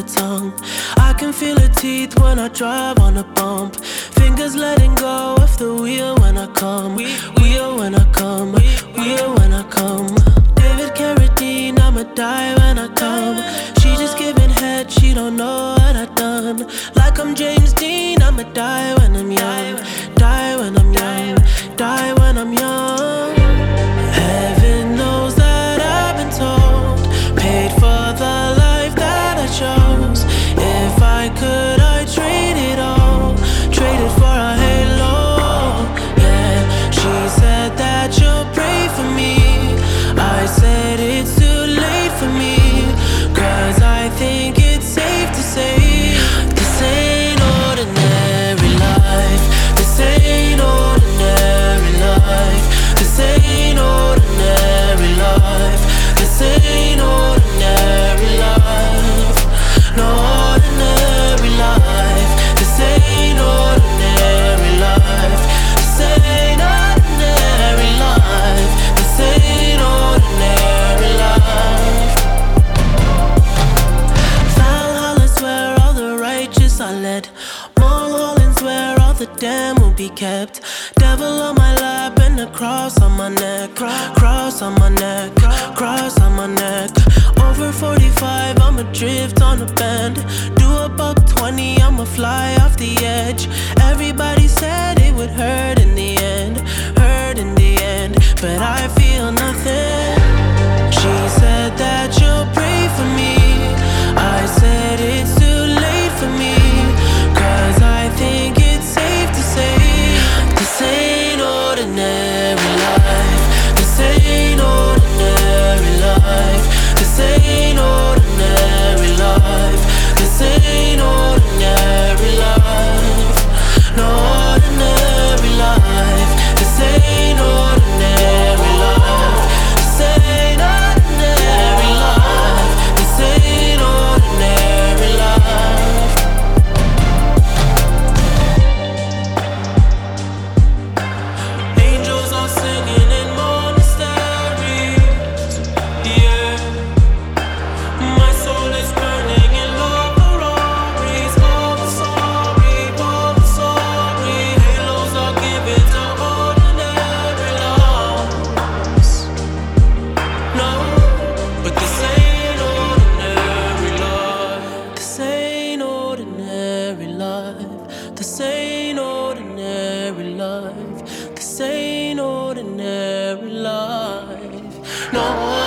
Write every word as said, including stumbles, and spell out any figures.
tongue. I can feel her teeth when I drive on a bump. Fingers letting go of the wheel when I come. Wheel when I come. Wheel when I come. David Carradine, I'ma die when I come. She just giving head, she don't know what I done. Like I'm James Dean, I'ma die when I'm young. Die when I'm young. Die when I'm young. Heaven knows that I've been told, paid for the life that I chose. If I could, I'd trade it all. Trade it for a halo. Yeah, she said that you'll pray for me. I said it's too late for me, cause I think it's safe to say this ain't ordinary life. This ain't ordinary life. This ain't ordinary life. This ain't ordinary life. No ordinary life. This ain't ordinary life. This ain't ordinary life. This ain't ordinary life. Valhalla's where all the righteous are led. Mulholland's where all the damned will be kept. Devil on my lap and a cross on my neck. Cross on my neck. Cross on my neck. Over forty-five, I'ma drift on a bend. Do a buck twenty, I'ma fly off the edge. Everybody said it would hurt in the end. Hurt in the end, but I feel nothing. She said that you'll pray for me. I said it's too late for me, cause I think it's safe to say this ain't ordinary life. This ain't ordinary life. This ain't ordinary life. This ain't ordinary life. No ordinary life. This ain't ordinary life. This ain't ordinary life. This ain't ordinary life. Angels are singing in monasteries. Yeah. My soul is burning in love Ferraris. All the sorry, all the sorry. Halos are given to ordinary lives. No, but this ain't ordinary life. This ain't ordinary life. This ain't ordinary life. This ain't ordinary life. No.